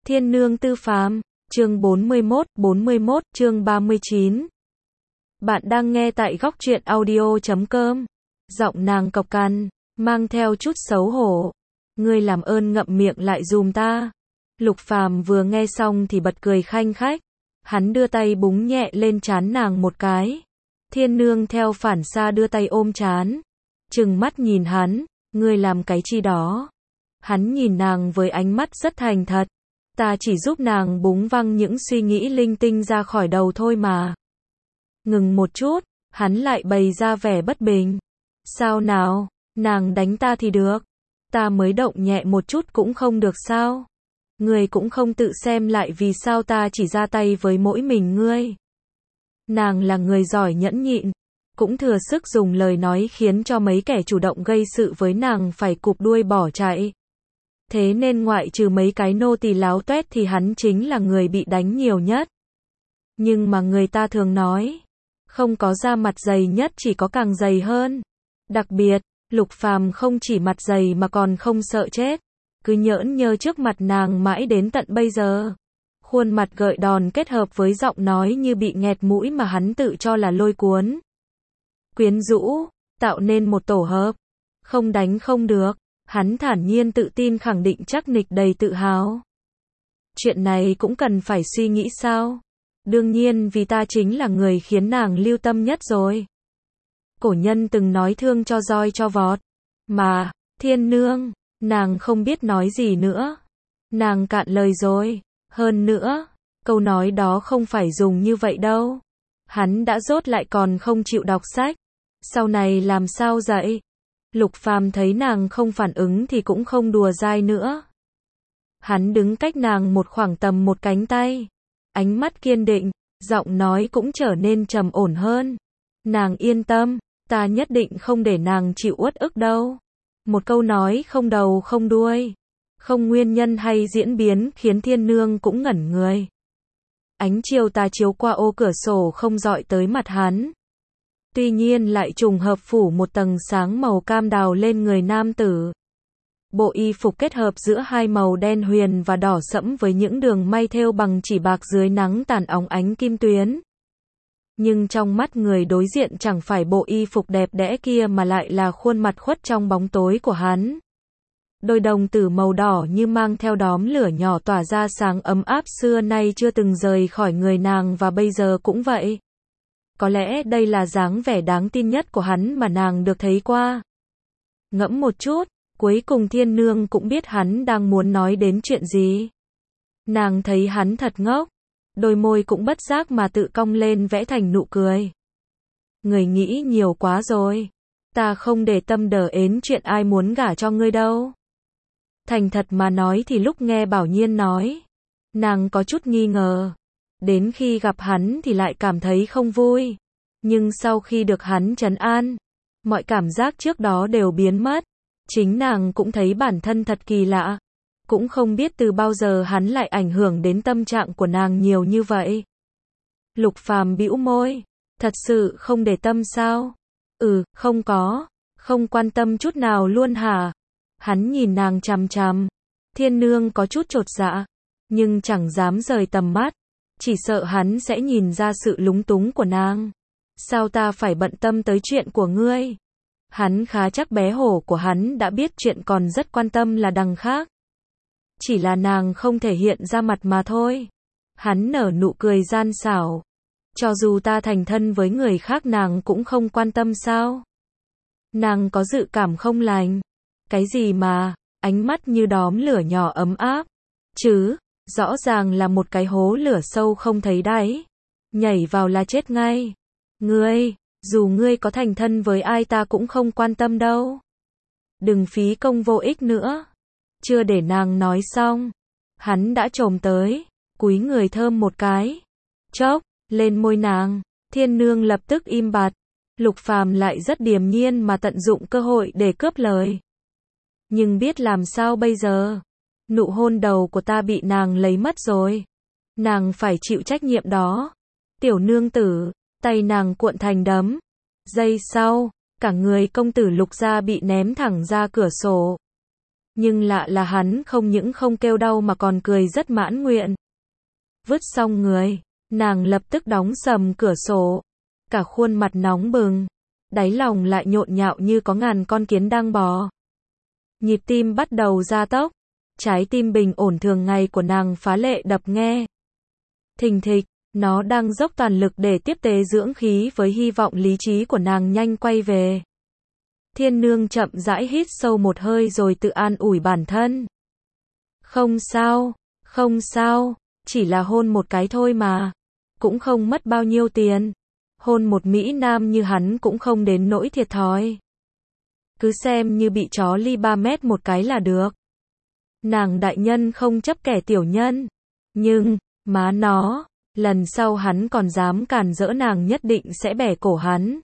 Thiên nương tư phàm, chương 41, chương 39. Bạn đang nghe tại góc truyện audio.com. Giọng nàng cộc cằn, mang theo chút xấu hổ. Ngươi làm ơn ngậm miệng lại giùm ta. Lục Phàm vừa nghe xong thì bật cười khanh khách. Hắn đưa tay búng nhẹ lên trán nàng một cái. Thiên nương theo phản xạ đưa tay ôm trán. Trừng mắt nhìn hắn, ngươi làm cái chi đó. Hắn nhìn nàng với ánh mắt rất thành thật. Ta chỉ giúp nàng búng văng những suy nghĩ linh tinh ra khỏi đầu thôi mà. Ngừng một chút, hắn lại bày ra vẻ bất bình. Sao nào, nàng đánh ta thì được. Ta mới động nhẹ một chút cũng không được sao? Ngươi cũng không tự xem lại vì sao ta chỉ ra tay với mỗi mình ngươi. Nàng là người giỏi nhẫn nhịn, cũng thừa sức dùng lời nói khiến cho mấy kẻ chủ động gây sự với nàng phải cụp đuôi bỏ chạy. Thế nên ngoại trừ mấy cái nô tỳ láo toét thì hắn chính là người bị đánh nhiều nhất. Nhưng mà người ta thường nói, không có da mặt dày nhất chỉ có càng dày hơn. Đặc biệt, Lục Phàm không chỉ mặt dày mà còn không sợ chết. Cứ nhỡn nhơ trước mặt nàng mãi đến tận bây giờ. Khuôn mặt gợi đòn kết hợp với giọng nói như bị nghẹt mũi mà hắn tự cho là lôi cuốn. Quyến rũ, tạo nên một tổ hợp. Không đánh không được. Hắn thản nhiên tự tin khẳng định chắc nịch đầy tự hào. Chuyện này cũng cần phải suy nghĩ sao? Đương nhiên vì ta chính là người khiến nàng lưu tâm nhất rồi. Cổ nhân từng nói thương cho roi cho vọt. Mà, thiên nương, nàng không biết nói gì nữa. Nàng cạn lời rồi. Hơn nữa, câu nói đó không phải dùng như vậy đâu. Hắn đã dốt lại còn không chịu đọc sách. Sau này làm sao dạy? Lục Phàm thấy nàng không phản ứng thì cũng không đùa dai nữa. Hắn đứng cách nàng một khoảng tầm một cánh tay. Ánh mắt kiên định, giọng nói cũng trở nên trầm ổn hơn. Nàng yên tâm, ta nhất định không để nàng chịu uất ức đâu. Một câu nói không đầu không đuôi. Không nguyên nhân hay diễn biến khiến thiên nương cũng ngẩn người. Ánh chiều tà chiếu qua ô cửa sổ không dọi tới mặt hắn. Tuy nhiên lại trùng hợp phủ một tầng sáng màu cam đào lên người nam tử. Bộ y phục kết hợp giữa hai màu đen huyền và đỏ sẫm với những đường may thêu bằng chỉ bạc dưới nắng tàn óng ánh kim tuyến. Nhưng trong mắt người đối diện chẳng phải bộ y phục đẹp đẽ kia mà lại là khuôn mặt khuất trong bóng tối của hắn. Đôi đồng tử màu đỏ như mang theo đóm lửa nhỏ tỏa ra sáng ấm áp xưa nay chưa từng rời khỏi người nàng và bây giờ cũng vậy. Có lẽ đây là dáng vẻ đáng tin nhất của hắn mà nàng được thấy qua. Ngẫm một chút, cuối cùng thiên nương cũng biết hắn đang muốn nói đến chuyện gì. Nàng thấy hắn thật ngốc, đôi môi cũng bất giác mà tự cong lên vẽ thành nụ cười. Người nghĩ nhiều quá rồi, ta không để tâm đờ ến chuyện ai muốn gả cho ngươi đâu. Thành thật mà nói thì lúc nghe Bảo Nhiên nói, nàng có chút nghi ngờ. Đến khi gặp hắn thì lại cảm thấy không vui. Nhưng sau khi được hắn trấn an, mọi cảm giác trước đó đều biến mất. Chính nàng cũng thấy bản thân thật kỳ lạ. Cũng không biết từ bao giờ hắn lại ảnh hưởng đến tâm trạng của nàng nhiều như vậy. Lục Phàm bĩu môi. Thật sự không để tâm sao? Không có. Không quan tâm chút nào luôn hả? Hắn nhìn nàng chằm chằm. Thiên nương có chút chột dạ. Nhưng chẳng dám rời tầm mắt. Chỉ sợ hắn sẽ nhìn ra sự lúng túng của nàng. Sao ta phải bận tâm tới chuyện của ngươi? Hắn khá chắc bé hổ của hắn đã biết chuyện còn rất quan tâm là đằng khác. Chỉ là nàng không thể hiện ra mặt mà thôi. Hắn nở nụ cười gian xảo. Cho dù ta thành thân với người khác nàng cũng không quan tâm sao? Nàng có dự cảm không lành. Cái gì mà, ánh mắt như đóm lửa nhỏ ấm áp. Chứ, rõ ràng là một cái hố lửa sâu không thấy đáy. Nhảy vào là chết ngay. Ngươi, dù ngươi có thành thân với ai ta cũng không quan tâm đâu. Đừng phí công vô ích nữa. Chưa để nàng nói xong. Hắn đã chồm tới, cúi người thơm một cái. Chốc, lên môi nàng. Thiên nương lập tức im bặt. Lục Phàm lại rất điềm nhiên mà tận dụng cơ hội để cướp lời. Nhưng biết làm sao bây giờ? Nụ hôn đầu của ta bị nàng lấy mất rồi. Nàng phải chịu trách nhiệm đó. Tiểu nương tử, tay nàng cuộn thành đấm. Giây sau, cả người công tử Lục gia bị ném thẳng ra cửa sổ. Nhưng lạ là hắn không những không kêu đau mà còn cười rất mãn nguyện. Vứt xong người, nàng lập tức đóng sầm cửa sổ. Cả khuôn mặt nóng bừng, đáy lòng lại nhộn nhạo như có ngàn con kiến đang bò. Nhịp tim bắt đầu gia tốc, trái tim bình ổn thường ngày của nàng phá lệ đập nghe. Thình thịch, nó đang dốc toàn lực để tiếp tế dưỡng khí với hy vọng lý trí của nàng nhanh quay về. Thiên nương chậm rãi hít sâu một hơi rồi tự an ủi bản thân. Không sao, không sao, chỉ là hôn một cái thôi mà. Cũng không mất bao nhiêu tiền. Hôn một Mỹ Nam như hắn cũng không đến nỗi thiệt thòi. Cứ xem như bị chó ly 3 mét một cái là được. Nàng đại nhân không chấp kẻ tiểu nhân. Nhưng, má nó, lần sau hắn còn dám cản rỡ nàng nhất định sẽ bẻ cổ hắn.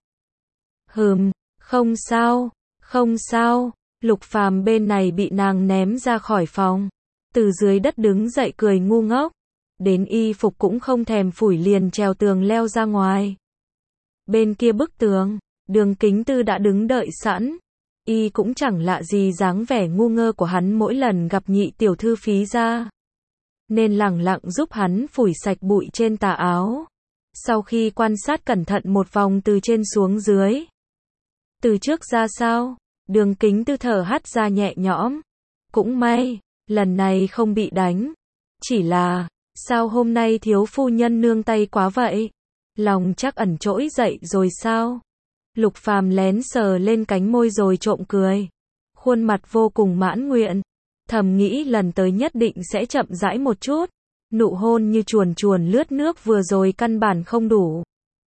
Không sao, không sao. Lục Phàm bên này bị nàng ném ra khỏi phòng. Từ dưới đất đứng dậy cười ngu ngốc. Đến y phục cũng không thèm phủi liền trèo tường leo ra ngoài. Bên kia bức tường, Đường Kính Tư đã đứng đợi sẵn. Y cũng chẳng lạ gì dáng vẻ ngu ngơ của hắn mỗi lần gặp nhị tiểu thư Phí gia. Nên lẳng lặng giúp hắn phủi sạch bụi trên tà áo. Sau khi quan sát cẩn thận một vòng từ trên xuống dưới. Từ trước ra sao? Đường Kính Tư thở hắt ra nhẹ nhõm. Cũng may, lần này không bị đánh. Chỉ là, sao hôm nay thiếu phu nhân nương tay quá vậy? Lòng chắc ẩn trỗi dậy rồi sao? Lục Phàm lén sờ lên cánh môi rồi trộm cười. Khuôn mặt vô cùng mãn nguyện. Thầm nghĩ lần tới nhất định sẽ chậm rãi một chút. Nụ hôn như chuồn chuồn lướt nước vừa rồi căn bản không đủ.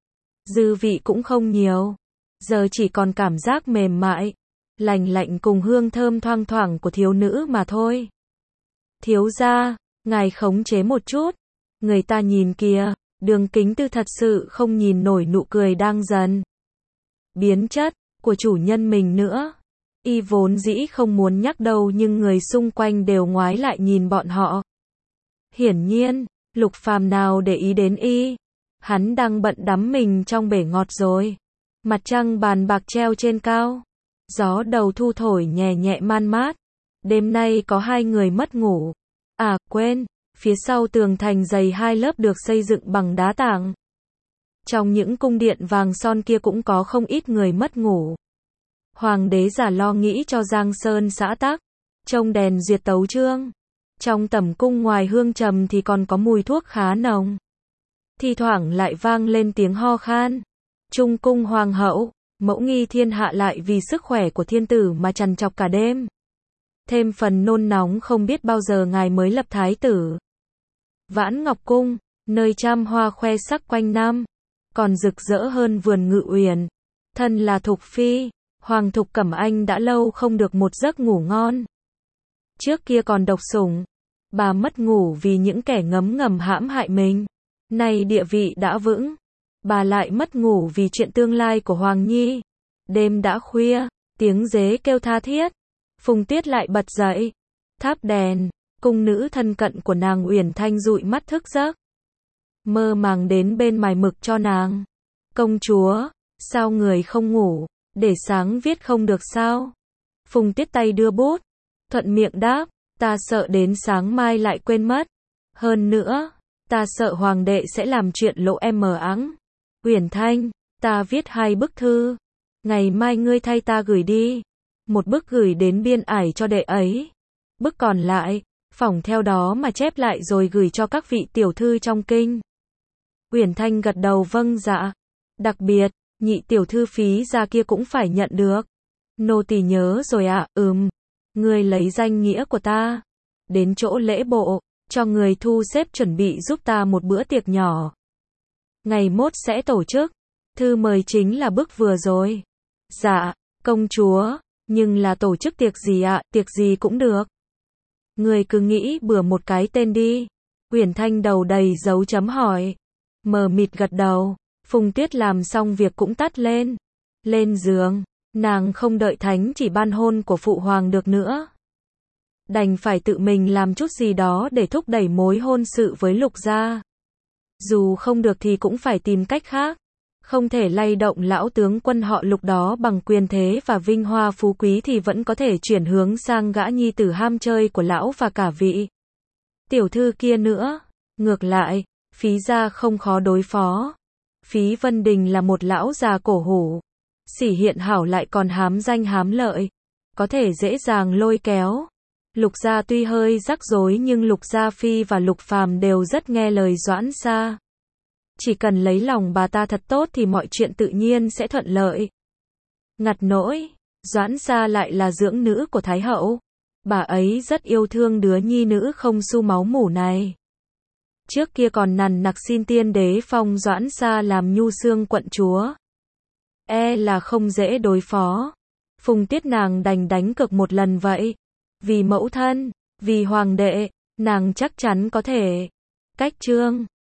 Dư vị cũng không nhiều. Giờ chỉ còn cảm giác mềm mại, lành lạnh cùng hương thơm thoang thoảng của thiếu nữ mà thôi. Thiếu gia, ngài khống chế một chút. Người ta nhìn kìa, Đường Kính Tư thật sự không nhìn nổi nụ cười đang dần biến chất của chủ nhân mình nữa. Y vốn dĩ không muốn nhắc đâu nhưng người xung quanh đều ngoái lại nhìn bọn họ. Hiển nhiên, Lục Phàm nào để ý đến y. Hắn đang bận đắm mình trong bể ngọt rồi. Mặt trăng bàn bạc treo trên cao. Gió đầu thu thổi nhẹ nhẹ man mát. Đêm nay có 2 người mất ngủ. À quên, phía sau tường thành dày 2 lớp được xây dựng bằng đá tảng. Trong những cung điện vàng son kia cũng có không ít người mất ngủ. Hoàng đế giả lo nghĩ cho Giang Sơn xã tắc. Trông đèn duyệt tấu chương. Trong tẩm cung ngoài hương trầm thì còn có mùi thuốc khá nồng. Thi thoảng lại vang lên tiếng ho khan. Trung cung hoàng hậu, mẫu nghi thiên hạ lại vì sức khỏe của thiên tử mà trằn trọc cả đêm. Thêm phần nôn nóng không biết bao giờ ngài mới lập thái tử. Vãn Ngọc Cung, nơi trăm hoa khoe sắc quanh năm, còn rực rỡ hơn vườn Ngự Uyển. Thân là Thục Phi, Hoàng Thục Cẩm Anh đã lâu không được một giấc ngủ ngon. Trước kia còn độc sủng, bà mất ngủ vì những kẻ ngấm ngầm hãm hại mình. Nay địa vị đã vững, bà lại mất ngủ vì chuyện tương lai của Hoàng Nhi. Đêm đã khuya, tiếng dế kêu tha thiết. Phùng Tuyết lại bật dậy, thắp đèn. Cung nữ thân cận của nàng Uyển Thanh dụi mắt thức giấc, mơ màng đến bên mài mực cho nàng. Công chúa, sao người không ngủ, để sáng viết không được sao? Phùng Tuyết tay đưa bút, thuận miệng đáp, ta sợ đến sáng mai lại quên mất. Hơn nữa, ta sợ hoàng đệ sẽ làm chuyện lộ em mờ áng. Uyển Thanh, ta viết 2 bức thư, ngày mai ngươi thay ta gửi đi. Một bức gửi đến biên ải cho đệ ấy, bức còn lại phỏng theo đó mà chép lại rồi gửi cho các vị tiểu thư trong kinh. Uyển Thanh gật đầu vâng dạ. Đặc biệt, nhị tiểu thư Phí gia kia cũng phải nhận được. Nô tỳ nhớ rồi ạ. Ngươi lấy danh nghĩa của ta, đến chỗ lễ bộ, cho người thu xếp chuẩn bị giúp ta một bữa tiệc nhỏ. Ngày mốt sẽ tổ chức. Thư mời chính là bức vừa rồi. Dạ, công chúa, nhưng là tổ chức tiệc gì ạ? Tiệc gì cũng được. Người cứ nghĩ bừa một cái tên đi. Uyển Thanh đầu đầy dấu chấm hỏi. Mờ mịt gật đầu. Phùng Tuyết làm xong việc cũng tắt lên. Lên giường, nàng không đợi thánh chỉ ban hôn của phụ hoàng được nữa. Đành phải tự mình làm chút gì đó để thúc đẩy mối hôn sự với Lục gia. Dù không được thì cũng phải tìm cách khác. Không thể lay động lão tướng quân họ Lục đó bằng quyền thế và vinh hoa phú quý thì vẫn có thể chuyển hướng sang gã nhi tử ham chơi của lão và cả vị tiểu thư kia nữa. Ngược lại, Phí gia không khó đối phó. Phí Vân Đình là một lão già cổ hủ, Sĩ Hiện Hảo lại còn hám danh hám lợi, có thể dễ dàng lôi kéo. Lục gia tuy hơi rắc rối nhưng Lục Gia Phi và Lục Phàm đều rất nghe lời Doãn Sa. Chỉ cần lấy lòng bà ta thật tốt thì mọi chuyện tự nhiên sẽ thuận lợi. Ngặt nỗi, Doãn Sa lại là dưỡng nữ của Thái Hậu. Bà ấy rất yêu thương đứa nhi nữ không xu máu mủ này. Trước kia còn nằn nặc xin tiên đế phong Doãn Sa làm nhu xương quận chúa. Là không dễ đối phó. Phùng Tiết nàng đành đánh cược một lần vậy. Vì mẫu thân, vì hoàng đệ, nàng chắc chắn có thể. Cách chương